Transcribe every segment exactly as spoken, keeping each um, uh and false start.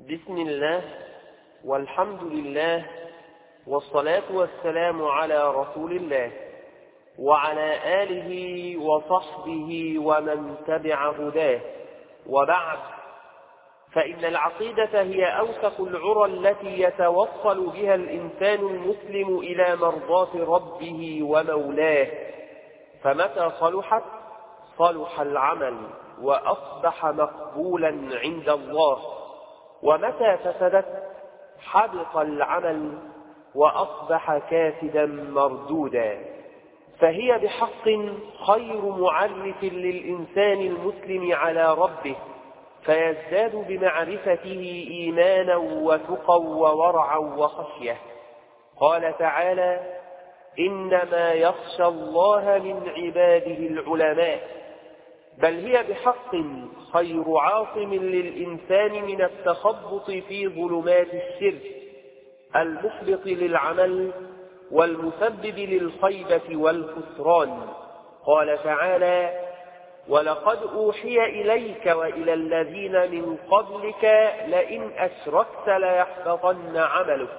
بسم الله والحمد لله والصلاة والسلام على رسول الله وعلى آله وصحبه ومن تبع هداه، وبعد، فإن العقيدة هي أوثق العرى التي يتوصل بها الإنسان المسلم إلى مرضاة ربه ومولاه، فمتى صلحت صلح العمل وأصبح مقبولا عند الله، ومتى فسدت حبط العمل وأصبح كاسدا مردودا. فهي بحق خير معرف للإنسان المسلم على ربه، فيزداد بمعرفته إيمانا وتقى وورعا وخشية. قال تعالى: إنما يخشى الله من عباده العلماء. بل هي بحق خير عاصم للإنسان من التخبط في ظلمات الشرك المحبط للعمل والمسبب للخيبة والخسران. قال تعالى: ولقد أوحي إليك وإلى الذين من قبلك لئن أشركت ليحبطن عملك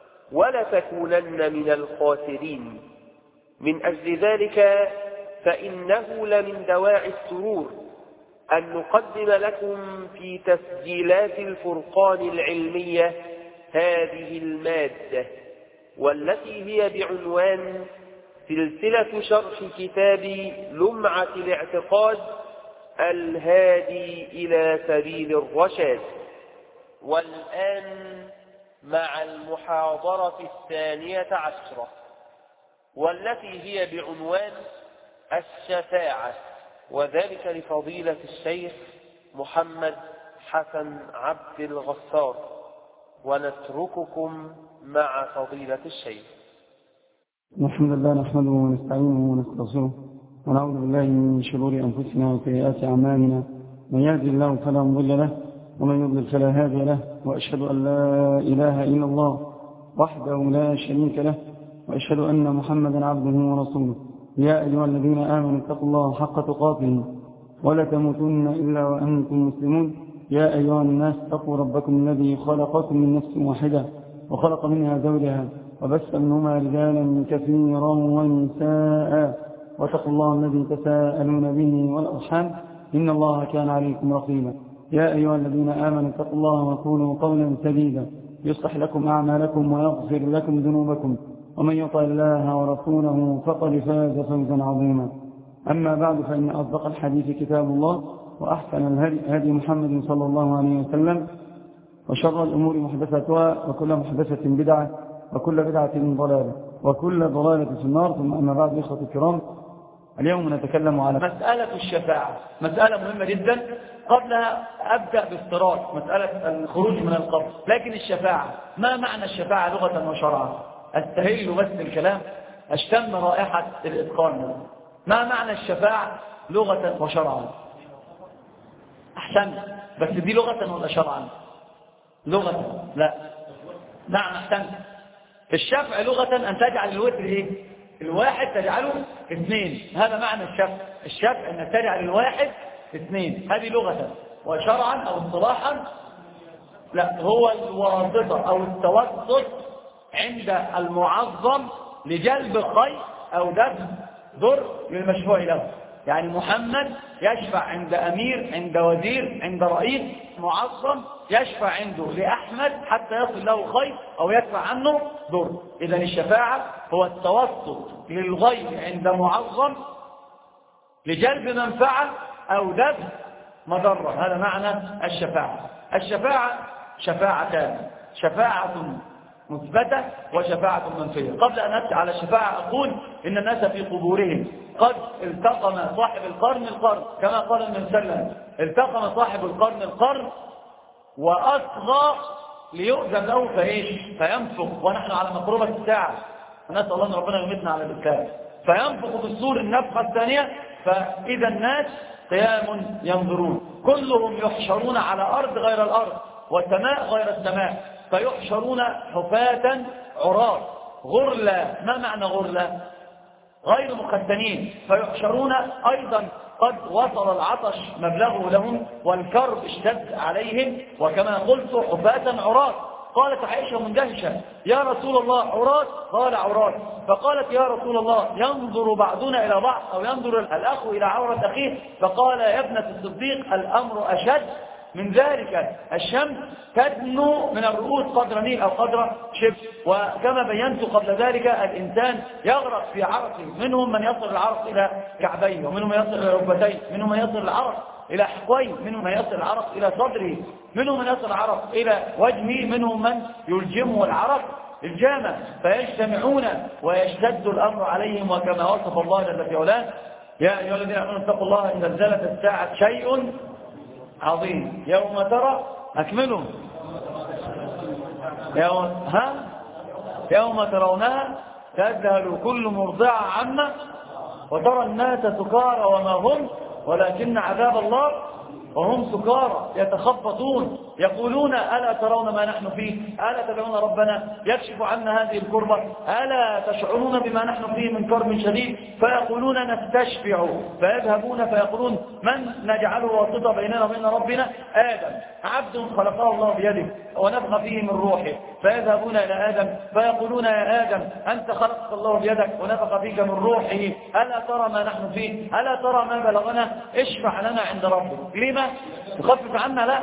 ولتكونن من الخاسرين. من أجل ذلك فإنه لمن دواعي السرور أن نقدم لكم في تسجيلات الفرقان العلمية هذه المادة، والتي هي بعنوان سلسلة شرح كتاب لمعة الاعتقاد الهادي إلى سبيل الرشاد. والآن مع المحاضرة الثانية عشرة، والتي هي بعنوان الشفاعة، وذلك لفضيلة الشيخ محمد حسن عبد الغفار. ونترككم مع فضيلة الشيخ. الحمد لله نحمده ونستعينه ونستغفره ونعوذ بالله من شرور أنفسنا وسيئات أعمالنا، من يهدي الله فلا مضل له ومن يضلل فلا هادي له، وأشهد أن لا إله إلا الله وحده لا شريك له، وأشهد أن محمدا عبده ورسوله. يا أيها الذين آمنوا اتقوا الله حق تقاته ولا تموتن إلا وأنتم مسلمون. يا أيها الناس اتقوا ربكم الذي خلقكم من نفس واحدة وخلق منها زوجها وبث منهما رجالا كثيرا ونساء، واتقوا الله الذي تساءلون به والأرحام إن الله كان عليكم رقيبا. يا أيها الذين آمنوا اتقوا الله وقولوا قولا سديدا يصلح لكم أعمالكم ويغفر لكم ذنوبكم، ومن يطع الله ورسوله فقد فاز فوزا عظيما. أما بعد، فإن أصدق الحديث كتاب الله، وأحسن الهدي هدي محمد صلى الله عليه وسلم، وشر الأمور محدثاتها، وكل محدثة بدعة، وكل بدعة ضلالة، وكل ضلالة في النار. ثم أما بعد، إخوة الكرام، اليوم نتكلم على مسألة الشفاعة، مسألة مهمة جدا. قبلها أبدأ بافتراض مسألة الخروج من القبر. لكن الشفاعة، ما معنى الشفاعة لغة وشرعا؟ أستهل بس الكلام أشتم رائحة الإتقان. ما معنى الشفاعة لغة وشرعا؟ أحسن، بس دي لغة ولا شرعا؟ لغة. لا، نعم أحسن. الشفع لغة أن تجعل الوتر إيه؟ الواحد تجعله اثنين، هذا معنى الشفع. الشفع أن تجعل الواحد اثنين، هذه لغة. وشرعا أو اصطلاحا لا، هو الواسطة أو التوسط عند المعظم لجلب خير أو دفع ضر للمشفوع له. يعني محمد يشفع عند أمير، عند وزير، عند رئيس معظم، يشفع عنده لأحمد حتى يصل له خير أو يدفع عنه ضر. إذا الشفاعة هو التوسط للغير عند معظم لجلب منفعة أو دفع مضرة، هذا معنى الشفاعة. الشفاعة شفاعتان، شفاعة مثبتة وشفاعة منفية. قبل أن أتي على الشفاعة أقول إن الناس في قبورهم قد التقم صاحب القرن القرن، كما قال النبي صلى الله عليه وسلم: التقم صاحب القرن القرن وأصغى ليؤذن له فإيش؟ فينفخ، ونحن على مقربة الساعة، نسأل الله أن ربنا يمتنا على الإسلام. فينفخ في الصور النفخة الثانية، فإذا الناس قيام ينظرون، كلهم يحشرون على أرض غير الأرض والسماء غير السماء، فيحشرون حفاة عراة غرلا. ما معنى غرلا؟ غير مختنين. فيحشرون أيضا قد وصل العطش مبلغه لهم والكرب اشتد عليهم، وكما قلت حفاة عراة. قالت عائشة مندهشة: يا رسول الله عراة؟ قال عراة. فقالت: يا رسول الله ينظر بعضنا إلى بعض أو ينظر الأخ إلى عورة أخيه؟ فقال: يا ابنة الصديق الأمر أشد من ذلك، الشمس تدنو من الرؤوس قدر نيل أو قدر شبر، وكما بينت قبل ذلك الإنسان يغرق في عرقه، منهم من يصل العرق إلى كعبيه، ومنهم من يصل إلى ركبتيه، منهم من يصل العرق إلى حقويه، منهم من يصل العرق إلى صدره، منهم من يصل العرق إلى وجهه، منهم من يلجمه العرق الجامة، فيجتمعون ويشتد الأمر عليهم، وكما وصف الله جل في علاه: يا أيها الذين آمنوا اتقوا الله إن زلزلة الساعة شيء عظيم يوم ترى أكملوا يوم, ها؟ يوم ترونها تذهل كل مرضعة عما وترى الناس سكارى وما هم ولكن عذاب الله وهم سكارى يتخبطون يقولون: ألا ترون ما نحن فيه؟ ألا تدعون ربنا يكشف عنا هذه الكربة؟ ألا تشعرون بما نحن فيه من كرب شديد؟ فيقولون: نستشفع. فيذهبون فيقولون: من نجعله واسطة بيننا وبين ربنا؟ آدم، عبد خلقه الله بيده ونفخ فيه من روحه. فيذهبون إلى آدم فيقولون: يا آدم أنت خلقك الله بيدك ونفخ فيك من روحه، ألا ترى ما نحن فيه؟ ألا ترى ما بلغنا؟ اشفع لنا عند ربك. لما؟ يخفف عنا؟ لا،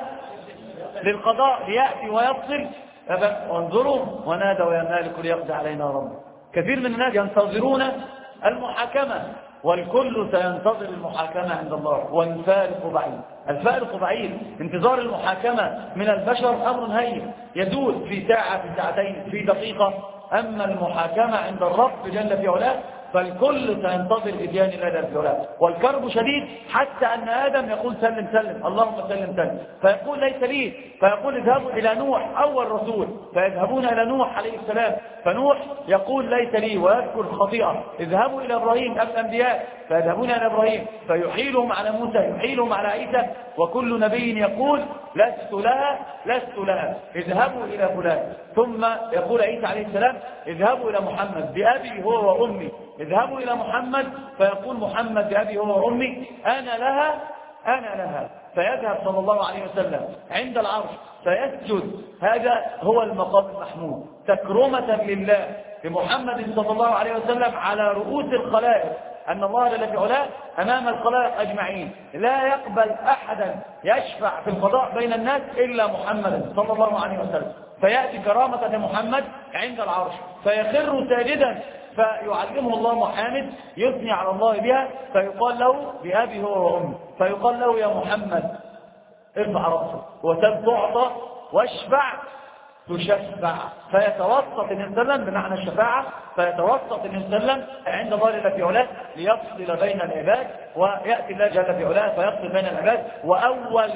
للقضاء، ليأتي ويفصل. وانظروا ونادوا يا مالك ليقضي علينا ربك. كثير من الناس ينتظرون المحاكمة، والكل سينتظر المحاكمة عند الله، والفارق بعيد. الفارق بعيد. انتظار المحاكمة من البشر أمر هين يزول في ساعة، في ساعتين، في دقيقة. أما المحاكمة عند الرب جل في علاه فالكل سينتظر إتيان الله جل في علاه، والكرب شديد حتى أن آدم يقول: سلم سلم اللهم سلم سلم. فيقول: ليس لي. فيقول: اذهبوا إلى نوح أول رسول. فيذهبون إلى نوح عليه السلام، فنوح يقول: ليس لي، ويذكر الخطيئة. اذهبوا إلى إبراهيم أبو الأنبياء. فيذهبون إلى إبراهيم فيحيلهم على موسى، يحيلهم على عيسى، وكل نبي يقول: لست لها لست لها، اذهبوا إلى فلان. ثم يقول عيسى عليه السلام: اذهبوا إلى محمد بأبي هو وأمي. اذهبوا إلى محمد فيقول محمد بأبي هو وأمي: أنا لها أنا لها. فيذهب صلى الله عليه وسلم عند العرش فيسجد. هذا هو المقام المحمود، تكرمة لله لمحمد صلى الله عليه وسلم على رؤوس الخلائق، أن الله جل في علاه أمام الخلائق أجمعين لا يقبل أحدا يشفع في القضاء بين الناس إلا محمد صلى الله عليه وسلم. فيأتي كرامة لمحمد عند العرش فيخر ساجدا، فيعلمه الله محامد يثني على الله بها، فيقال له: بأبي هو وأمي. فيقال له: يا محمد ارفع رأسك وسل تعطى واشفع تشفع. فيتوسط النبي صلى الله عليه وسلم بمعنى الشفاعة، فيتوسط النبي صلى الله عليه وسلم عند الله جل في علاه ليفصل بين العباد، ويأتي الله جل في علاه فيفصل بين العباد. وأول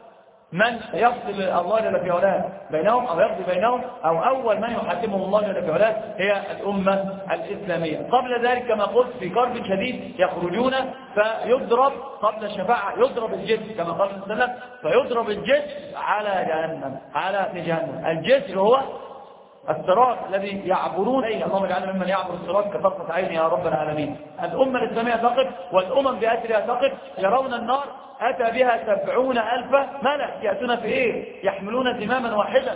من يفصل الله جل في علاه بينهم أو يقضي بينهم أو أول من يحاكمهم الله جل في علاه هي الأمة الإسلامية. قبل ذلك كما قلت في كرب شديد يخرجون فيضرب قبل الشفاعة، يضرب الجسر كما قال النبي صلى الله عليه وسلم، فيضرب الجسر على جهنم على جهنم. الجسر هو الصراط الذي يعبرون أيه، اللهم اجعلنا ممن يعبر الصراط كطرفة عين يا رب العالمين. الأمة الإسلامية تقف والأمم بأسرها تقف، يرون النار أتى بها سبعون ألف ملك يأتون في إيه؟ يحملون زماما واحدا.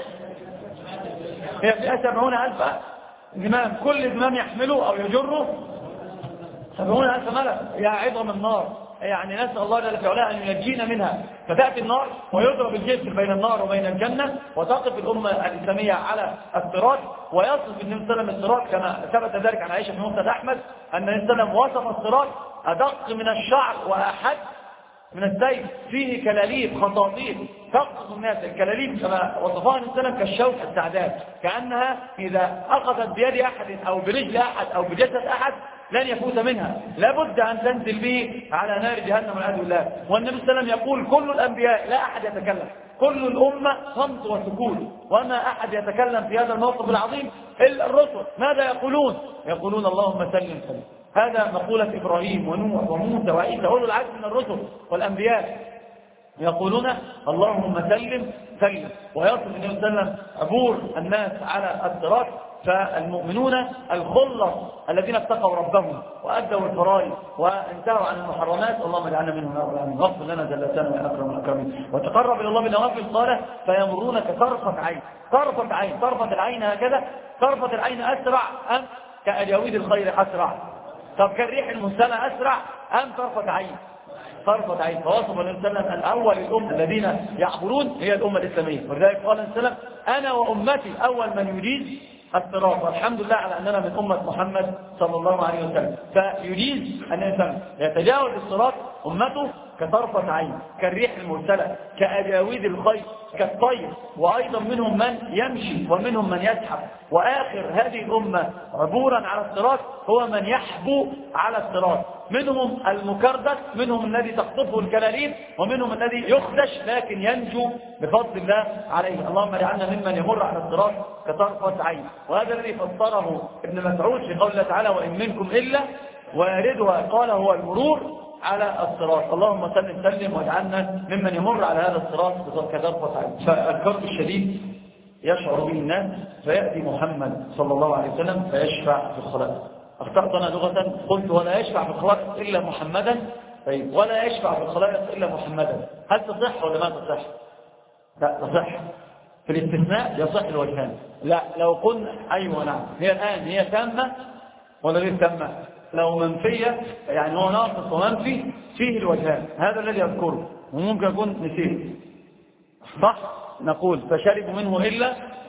هي فيها سبعون ألف زمام، كل زمام يحمله أو يجره سبعون ألف ملك. يا عظم النار، يعني نسأل الله جل في علاه أن ينجينا منها. فتأتي النار ويضرب الجسر بين النار وبين الجنة، وتقف الأمة الإسلامية على الصراط، ويصف النبي صلى الله عليه وسلم الصراط كما ثبت ذلك عن عائشة في مسند أحمد أن النبي صلى الله عليه وسلم وصف الصراط أدق من الشعر وأحد من السيف، فيه كلاليب خطاطيف تقصف الناس. الكلاليب كما وصفها النبي صلى الله عليه وسلم كالشوك السعدان، كأنها إذا أخذت بيد أحد أو برجل أحد أو بجسد أحد لن يفوت منها، لابد أن تنزل به على نار جهنم والعياذ بالله. والنبي صلى الله عليه وسلم يقول: كل الأنبياء لا أحد يتكلم، كل الأمة صمت وسكوت، وما أحد يتكلم في هذا الموقف العظيم إلا الرسل. ماذا يقولون؟ يقولون: اللهم سلم سلم. هذا مقولة إبراهيم ونوح وموسى وعيسى أولو العزم من الرسل والأنبياء، يقولون: اللهم سلم سلم. ويصل النبي صلى الله عليه وسلم عبور الناس على الصراط فالمؤمنون الخلص الذين اتقوا ربهم وأدوا الفرائض وانتهوا عن المحرمات، اللهم اجعلنا منهم يا رب العالمين. واغفر لنا زلتنا يا أكرم الأكرمين. وتقرب إلى الله بالنوافل قال فيمرون كطرفة عين. طرفة عين، طرفة العين هكذا. طرفة العين أسرع أم كأجاويد الخير أسرع؟ طب كالريح المرسلة أسرع أم طرفة عين؟ طرفة عين. فوصف النبي صلى الله عليه وسلم أن أول الأمة الذين يعبرون هي الأمة الإسلامية، ولذلك قال النبي صلى الله عليه وسلم أنا وأمتي أول من يجيز الصراط، والحمد لله على أننا من أمة محمد صلى الله عليه وسلم. فيجيز أن الإنسان يتجاوز الصراط أمته كطرفة عين، كالريح المرسلة، كأجاويد الخير، كالطير. وأيضا منهم من يمشي ومنهم من يزحف، وآخر هذه الأمة عبورا على الصراط هو من يحبو على الصراط. منهم المكردس، منهم الذي تخطفه الكلاليب، ومنهم الذي يخدش لكن ينجو بفضل الله عليه. اللهم اجعلنا ممن يمر على الصراط كطرفة عين. وهذا الذي فسره ابن مسعود في قول الله تعالى وإن منكم إلا واردها، قال هو المرور على الصراط. اللهم سلم سلم واجعلنا ممن يمر على هذا الصراط كطرفة عين. فالكرب الشديد يشعر به الناس، فيأتي محمد صلى الله عليه وسلم فيشفع في الخلائق. اخترتنا لغة قلت ولا يشفع في الخلائق إلا محمدا. طيب ولا يشفع في الخلائق إلا محمدا، هل تصح ولا ما تصح؟ لا تصح. في الاستثناء يصح الوجهان. لا لو قلنا أيوة نعم هي الآن هي تامة ولا غير تامة؟ لو منفية يعني هو ناقص ومنفي فيه الوجهان، هذا الذي أذكره وممكن أكون نسيت. صح نقول فشربوا منه إلا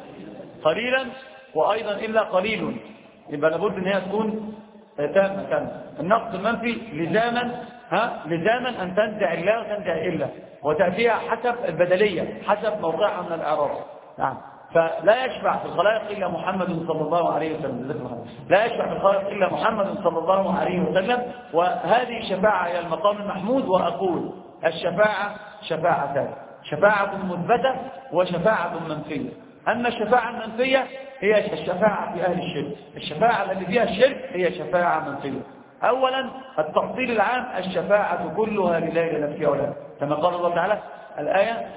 قليلا وأيضا إلا قليل، يبقى لابد ان هي تكون تامه تامه. النقص المنفي لزاما ها لزاما ان تنزع الله وتنزع الا، وتاتيها حسب البدليه حسب موقعها من الاعراب. نعم. فلا يشفع في الخلائق الا محمد صلى الله عليه وسلم. لا يشفع في الخلائق الا محمد صلى الله عليه وسلم. وهذه الشفاعه هي المقام المحمود. واقول الشفاعه شفاعتان، شفاعه مثبته وشفاعه منفيه. أما الشفاعة المنفية هي الشفاعة في أهل الشرك. الشفاعة التي فيها الشرك هي شفاعة منفية. أولا التفصيل العام الشفاعة كلها لله لنفسه ولا، كما قال الله تعالى الآية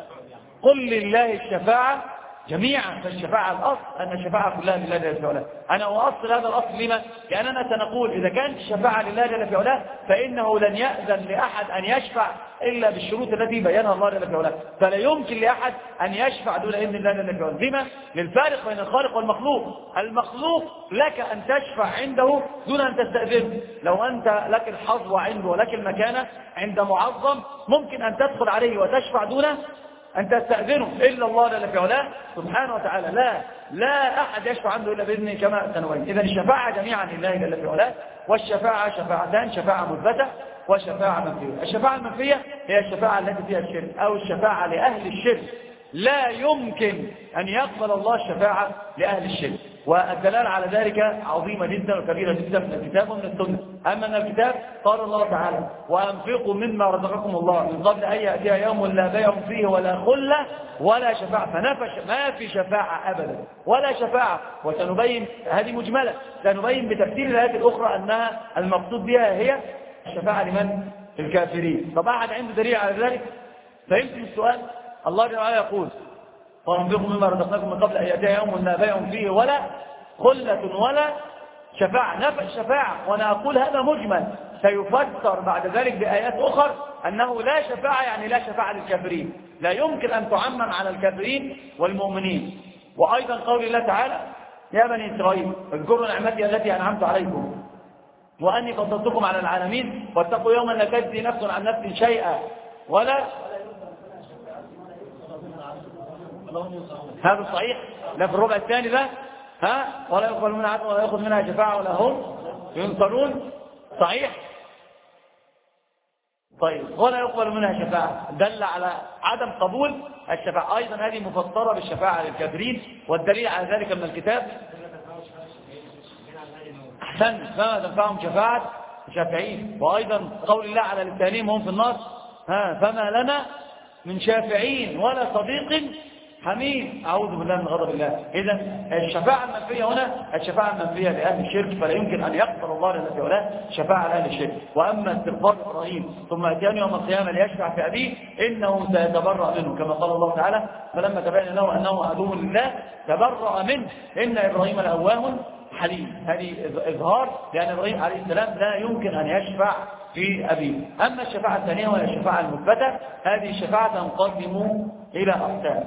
قل لله الشفاعة جميعا. فالشفاعة الأصل أن الشفاعة كلها لله جل وعلا. أنا أؤصل هذا الأصل لما؟ لأننا سنقول إذا كانت الشفاعة لله جل وعلا فإنه لن يأذن لأحد أن يشفع إلا بالشروط التي بينها الله جل وعلا. فلا يمكن لأحد أن يشفع دون إذن الله جل وعلا. لما؟ للفارق بين الخالق والمخلوق. المخلوق لك أن تشفع عنده دون أن تستأذنه. لو أنت لك الحظ عنده ولك المكانة عند معظم ممكن أن تدخل عليه وتشفع دونه أن تستأذنه، إلا الله جل وعلا سبحانه وتعالى لا لا أحد يشفع عنده إلا بإذنه كما سنوين. إذن الشفاعة جميعا لله جل وعلا. والشفاعة شفاعتان، شفاعة مثبتة وشفاعة منفية. الشفاعة المنفية هي الشفاعة التي فيها الشرك أو الشفاعة لأهل الشرك. لا يمكن أن يقبل الله الشفاعة لأهل الشرك. والدلالة على ذلك عظيمة جدا وكبيرة جدا من الكتاب ومن السنة. أما من الكتاب قال الله تعالى وأنفقوا مما رزقكم الله من قبل أن يأتي يوم لا بيع فيه ولا خلة ولا شفاعة. فنفش ما في شفاعة أبدا ولا شفاعة. وسنبين هذه مجملة، سنبين بتفسير الآيات الأخرى أنها المقصود بها هي الشفاعة لمن؟ الكافرين. طب أحد عنده دليل على ذلك؟ فهمتم السؤال؟ الله جل وعلا يقول وأنفقوا مما رزقناكم من قبل أن يأتي يوم لا بيع فيه ولا خلة ولا شفاعة. نفى الشفاعة. وأنا أقول هذا مجمل سيفسر بعد ذلك بآيات أخرى أنه لا شفاعة يعني لا شفاعة للكافرين. لا يمكن أن تعمم على الكافرين والمؤمنين. وأيضا قول الله تعالى يا بني إسرائيل اذكروا نعمتي التي أنعمت عليكم وأني فضلتكم على العالمين واتقوا يوما لا تجزي نفس عن نفس شيئا ولا. هذا صحيح. لا في الربع الثاني ده ها ولا يقبل منها عدل ولا يأخذ منها شفاعة ولا هم ينصرون. صحيح. طيب ولا يقبل منها شفاعة دل على عدم قبول الشفاعة. أيضا هذه مفسرة بالشفاعة للكافرين. والدليل على ذلك من الكتاب أحسن فما تنفعهم شفاعة شافعين. وأيضا قول الله على لسانهم هم في النار ها فما لنا من شافعين ولا صديق حميد، أعوذ بالله من غضب الله. إذا الشفاعة المنفية هنا الشفاعة المنفية لأهل الشرك، فلا يمكن أن يقبل الله الذي ولا شفاعة لأهل الشرك. وأما استغفار إبراهيم ثم أتيان يوم القيامة ليشفع في أبيه إنه سيتبرأ منه، كما قال الله تعالى فلما تبين له أنه عدو لله تبرأ منه إن إبراهيم لأواه حليم. هذه إظهار لأن إبراهيم عليه السلام لا يمكن أن يشفع في أبيه. أما الشفاعة الثانية وهي الشفاعة المثبتة، هذه الشفاعة تنقسم إلى أقسام.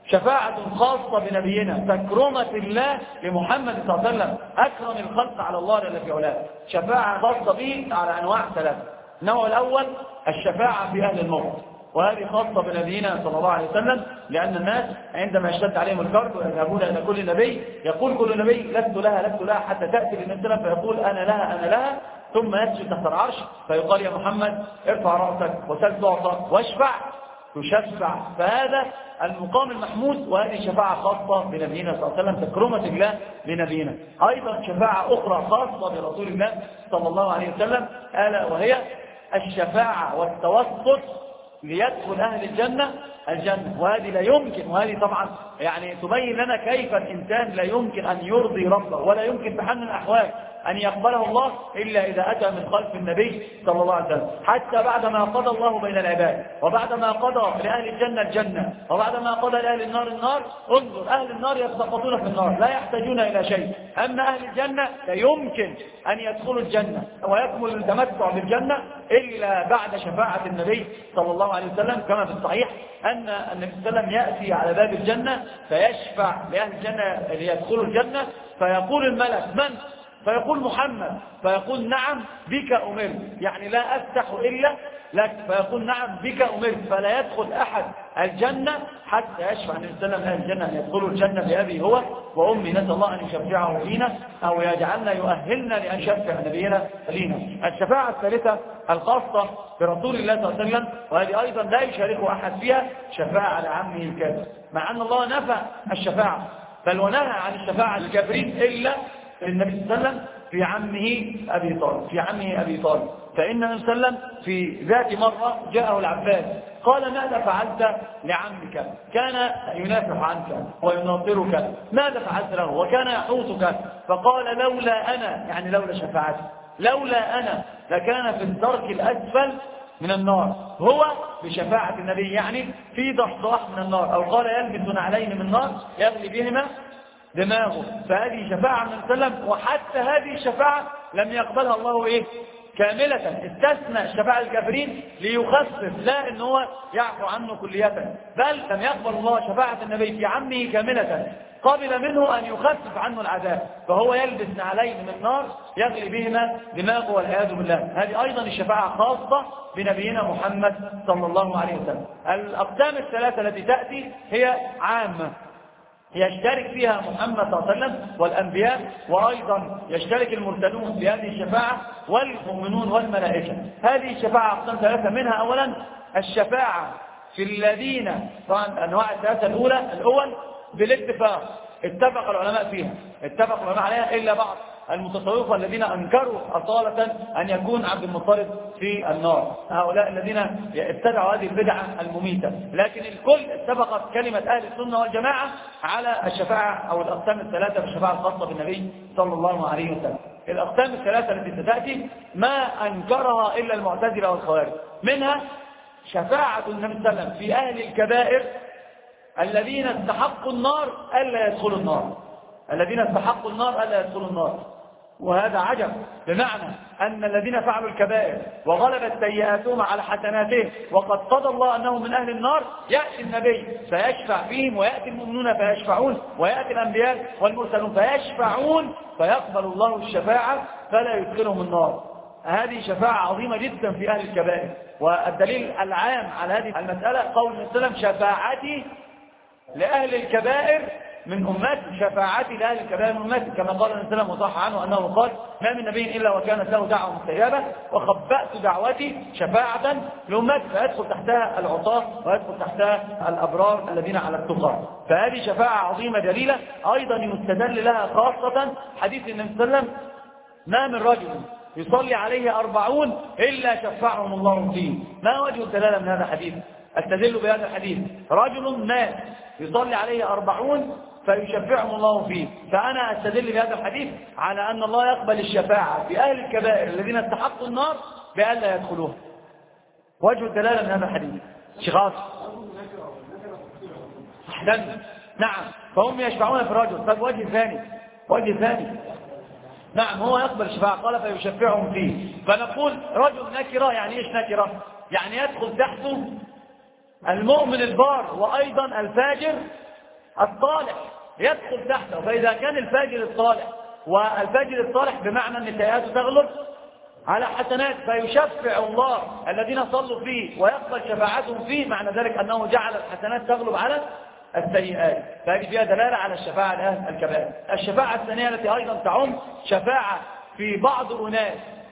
شفاعة خاصة بنبينا تكرمة الله لمحمد صلى الله عليه وسلم أكرم الخلق على الله جل في علاه، شفاعة خاصة به على أنواع ثلاثة. النوع الأول الشفاعة في أهل الموت، وهذه خاصة بنبينا صلى الله عليه وسلم، لأن الناس عندما يشتد عليهم الكرب ويذهبون إلى كل نبي يقول كل نبي لست لها لست لها حتى تأتي للنبي صلى الله عليه وسلم فيقول أنا لها أنا لها، ثم يسجد تحت العرش فيقال يا محمد ارفع رأسك وسل تعطى واشفع تشفع. فهذا المقام المحمود، وهذه شفاعة خاصة بنبينا صلى الله عليه وسلم تكرمة الله لنبينا. أيضا شفاعة أخرى خاصة برسول الله صلى الله عليه وسلم ألا وهي الشفاعة والتوسط ليدخل أهل الجنة الجنة، وهذه لا يمكن، وهذه طبعا يعني تبين لنا كيف الإنسان لا يمكن أن يرضي ربه ولا يمكن بحال من الأحوال أن يقبله الله إلا إذا أتى من خلف النبي صلى الله عليه وسلم. حتى بعدما قضى الله بين العباد وبعدما قضى لأهل الجنة الجنة وبعدما قضى لأهل النار النار، انظر أهل النار يتسقطون في النار لا يحتاجون إلى شيء، أما أهل الجنة لا يمكن أن يدخلوا الجنة ويكمل التمتع بالجنة إلا بعد شفاعة النبي صلى الله عليه وسلم، كما في الصحيح أن النبي صلى الله عليه وسلم يأتي على باب الجنة فيشفع لأهل الجنة ليدخلوا الجنة، فيقول الملك من؟ فيقول محمد، فيقول نعم بك أمرت، يعني لا أفتح إلا لك، فيقول نعم بك أمرت، فلا يدخل أحد الجنة حتى يشفع النبي صلى الله عليه وسلم أهل الجنة أن يدخلوا الجنة بأبي هو وأمي، نسأل الله أن يشفعه فينا أو يجعلنا يؤهلنا لأن يشفع نبينا لينا. الشفاعة الثالثة الخاصة برسول الله صلى الله عليه وسلم، وهذه أيضا لا يشاركه أحد فيها، شفاعة لعمه الكافر، مع أن الله نفى الشفاعة بل ونهى عن الشفاعة الكافرين إلا النبي صلى الله عليه وسلم في عمه أبي طالب في عمه أبي طالب فإن النبي صلى الله عليه وسلم في ذات مرة جاءه العباس قال ماذا فعلت لعمك؟ كان ينافح عنك ويناصرك، ماذا فعلت له؟ وكان يحوطك، فقال لولا أنا، يعني لولا شفاعتي، لولا أنا لكان في الدرك الأسفل من النار، هو بشفاعة النبي يعني في ضحضاح من النار، أو قال يلبس نعلين من نار يغلي بهما دماغه. فهذه شفاعة من وسلم، وحتى هذه الشفاعة لم يقبلها الله إيه؟ كاملة، استثنى الشفاعة الكافرين ليخفف، لا إن هو يعفو عنه كلية، بل لم يقبل الله شفاعة النبي في عمه كاملة، قبل منه أن يخفف عنه العذاب، فهو يلبس نعلين من نار يغلي بهما دماغه والعياذ بالله. هذه أيضا الشفاعة خاصة بنبينا محمد صلى الله عليه وسلم. الأقسام الثلاثة التي تأتي هي عامة يشترك فيها محمد صلى الله عليه وسلم والأنبياء، وأيضا يشترك المرسلون في هذه الشفاعة والمؤمنون والملائكة. هذه الشفاعة أقسام ثلاثة، منها أولا الشفاعة في الذين، طبعا أنواع الثلاثة الأولى الأول بالاتفاق اتفق العلماء فيها، اتفق العلماء عليها إلا بعض المتصوفة الذين أنكروا أصالة أن يكون عبد المطلب في النار، هؤلاء الذين ابتدعوا هذه البدعة المميتة، لكن الكل اتفقت كلمة أهل السنة والجماعة على الشفاعة أو الأقسام الثلاثة بالشفاعة الخاصة بالنبي صلى الله عليه وسلم. الأقسام الثلاثة التي ستأتي ما أنكرها إلا المعتزلة والخوارج، منها شفاعة النبي صلى الله عليه وسلم في أهل الكبائر الذين استحقوا النار ألا يدخلوا النار، الذين استحقوا النار ألا يدخلوا النار. وهذا عجب، بمعنى أن الذين فعلوا الكبائر وغلبت سيئاتهم على حسناتهم وقد قضى الله أنهم من أهل النار، يأتي النبي فيشفع فيهم، ويأتي المؤمنون فيشفعون، ويأتي الأنبياء والمرسلون فيشفعون، فيقبل الله الشفاعة فلا يدخلهم النار. هذه شفاعة عظيمة جدا في أهل الكبائر. والدليل العام على هذه المسألة قول النبي صلى الله عليه وسلم شفاعتي لأهل الكبائر من أمتي، شفاعتي لأهل الكبائر من أمتي، كما قال النبي صلى الله عليه وسلم وصح عنه أنه قال ما من نبي إلا وكانت له دعوة مستجابة وخبأت دعوتي شفاعة لأمتي، فيدخل تحتها العطاة ويدخل تحتها الأبرار الذين على التقى. فهذه شفاعة عظيمة جليلة أيضا يستدل لها خاصة حديث النبي صلى الله عليه وسلم ما من رجل يصلي عليه أربعون إلا شفعهم الله فيه. ما وجه الدلالة من هذا الحديث؟ استدل بهذا الحديث. رجل مات يصلي عليه أربعون فيشفعهم الله فيه، فأنا استدل بهذا الحديث على أن الله يقبل الشفاعة في أهل الكبائر الذين استحقوا النار بألا يدخلوها. وجه الدلالة من هذا الحديث شخاص أحسن. نعم، فهم يشفعون في الرجل. طب وجه ثاني، وجه ثاني نعم هو يقبل الشفاعة، قال فيشفعهم فيه. فنقول رجل نكرة، يعني ايش نكرة؟ يعني يدخل تحته المؤمن البار وأيضا الفاجر الصالح يدخل تحته. فإذا كان الفاجر الصالح والفاجر الصالح بمعنى أن سيئاته تغلب على حسنات فيشفع الله الذين صلوا فيه ويقبل شفاعتهم فيه، معنى ذلك أنه جعل الحسنات تغلب على السيئات، فهذه فيها دلالة على الشفاعة لأهل الكبائر. الشفاعة الثانية التي أيضا تعم شفاعة في بعض الناس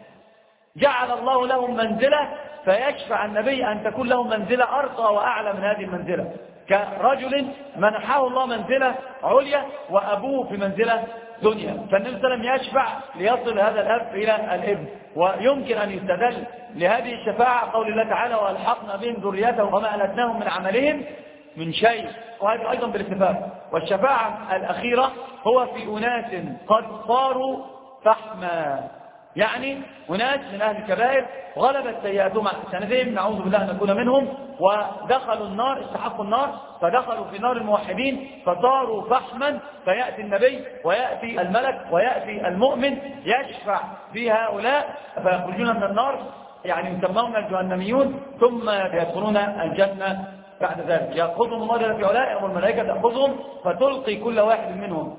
جعل الله لهم منزلة فيشفع النبي أن تكون لهم منزلة أرقى وأعلى من هذه المنزلة، كرجل منحه الله منزلة عليا وأبوه في منزلة دنيا، فالنبي صلى الله عليه وسلم يشفع ليصل هذا الأب إلى الابن. ويمكن أن يستدل لهذه الشفاعة قول الله تعالى وألحقنا بهم ذريتهم وما ألتناهم من عملهم من شيء، وهذا أيضا بالاتفاق. والشفاعة الأخيرة هو في أناس قد صاروا فحما، يعني أناس من أهل الكبائر غلبت سيئاتهم على حسناتهم، نعوذ بالله أن نكون منهم، ودخلوا النار، استحقوا النار، فدخلوا في نار الموحدين فصاروا فحما، فيأتي النبي ويأتي الملك ويأتي المؤمن يشفع في هؤلاء فيخرجون من النار، يعني يسمون الجهنميون، ثم يدخلون الجنة بعد ذلك. يأخذهم الله جل في علاه والملائكة تأخذهم فتلقي كل واحد منهم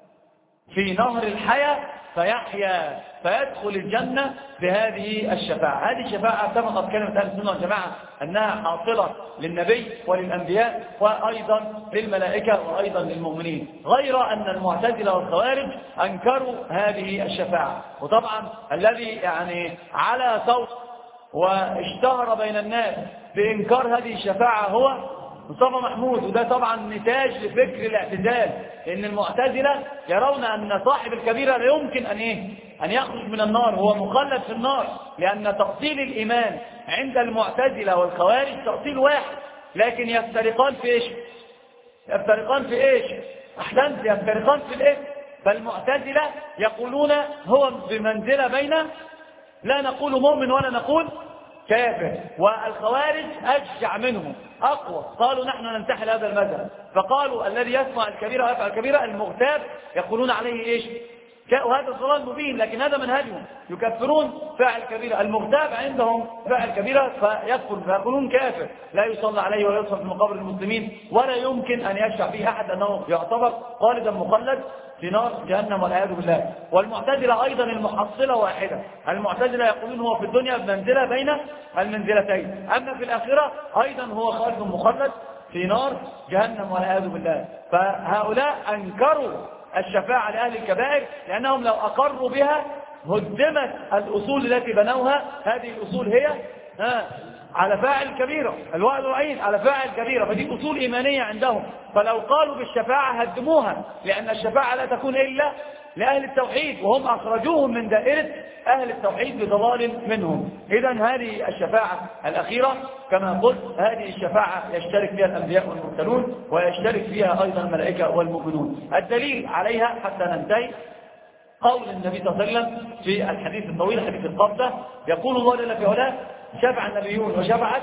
في نهر الحياة فيحيا فيدخل الجنة بهذه الشفاعة. هذه الشفاعة اتفقت كلمة أهل السنة والجماعة أنها حاصلة للنبي وللأنبياء وأيضا للملائكة وأيضا للمؤمنين، غير أن المعتزلة والخوارج أنكروا هذه الشفاعة. وطبعا الذي يعني على صوت واشتهر بين الناس بإنكار هذه الشفاعة هو مصطفى محمود، وده طبعا نتاج لفكر الاعتزال، لأن المعتزلة يرون أن صاحب الكبيرة لا يمكن أن إيه؟ أن يخرج من النار، هو مخلد في النار، لأن تفصيل الإيمان عند المعتزلة والخوارج تفصيل واحد، لكن يفترقان في إيش؟ يفترقان في إيش؟ أحسنت، يفترقان في الإيه؟ فالمعتزلة يقولون هو بمنزلة بين لا نقول مؤمن ولا نقول كافر، والخوارج أشجع منهم أقوى، قالوا نحن ننتحل هذا المذهب، فقالوا الذي يسمع الكبيرة ويفعل الكبيرة المغتاب يقولون عليه إيش؟ وهذا ضلال مبين، لكن هذا منهجهم، يكفرون فاعل كبيرة، المغتاب عندهم فاعل كبيرة فيكفر، فيقولون كافر لا يصلى عليه ولا يصلى في مقابر المسلمين ولا يمكن أن يشفع فيه أحد أنه يعتبر خالدا مخلد في نار جهنم والعياذ بالله. والمعتزلة أيضا المحصلة واحدة، المعتزلة يقولون هو في الدنيا بمنزلة بين المنزلتين، أما في الآخرة أيضا هو خالد مخلد في نار جهنم والعياذ بالله. فهؤلاء أنكروا الشفاعة لأهل الكبائر لأنهم لو أقروا بها هدمت الأصول التي بنوها، هذه الأصول هي ها على فاعل كبيرة، الوعد والوعيد على فاعل كبيرة، فدي أصول إيمانية عندهم، فلو قالوا بالشفاعة هدموها، لأن الشفاعة لا تكون إلا لأهل التوحيد وهم أخرجوهم من دائرة أهل التوحيد بضلال منهم. إذن هذه الشفاعة الأخيرة كما قلت هذه الشفاعة يشترك فيها الأنبياء والمرسلون ويشترك فيها أيضا الملائكة والمؤمنون. الدليل عليها حتى ننتهي قول النبي صلى الله عليه وسلم في الحديث الطويل حديث القبضة، يقول الله جل في علاه شفع النبيون وشفعت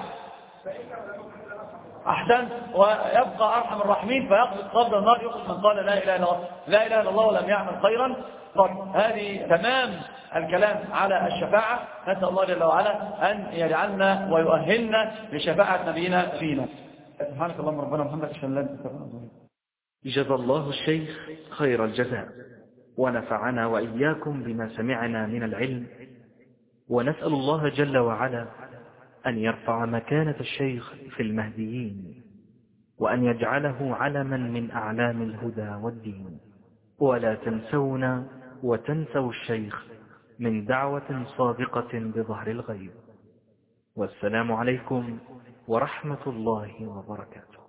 أحسن ويبقى أرحم الراحمين فيقبض قبض النار يخرج من قال لا إله إلا الله لا إله إلا الله ولم يعمل خيرا. هذه تمام الكلام على الشفاعة، نسأل الله جل وعلا أن يجعلنا ويؤهلنا لشفاعة نبينا فينا. سبحانك اللهم ربنا محمد أشهد أن لا إله إلا أنت. جزى الله الشيخ خير الجزاء ونفعنا وإياكم بما سمعنا من العلم، ونسأل الله جل وعلا أن يرفع مكانة الشيخ في المهديين وأن يجعله علما من أعلام الهدى والدين، ولا تنسونا وتنسوا الشيخ من دعوة صادقة بظهر الغيب. والسلام عليكم ورحمة الله وبركاته.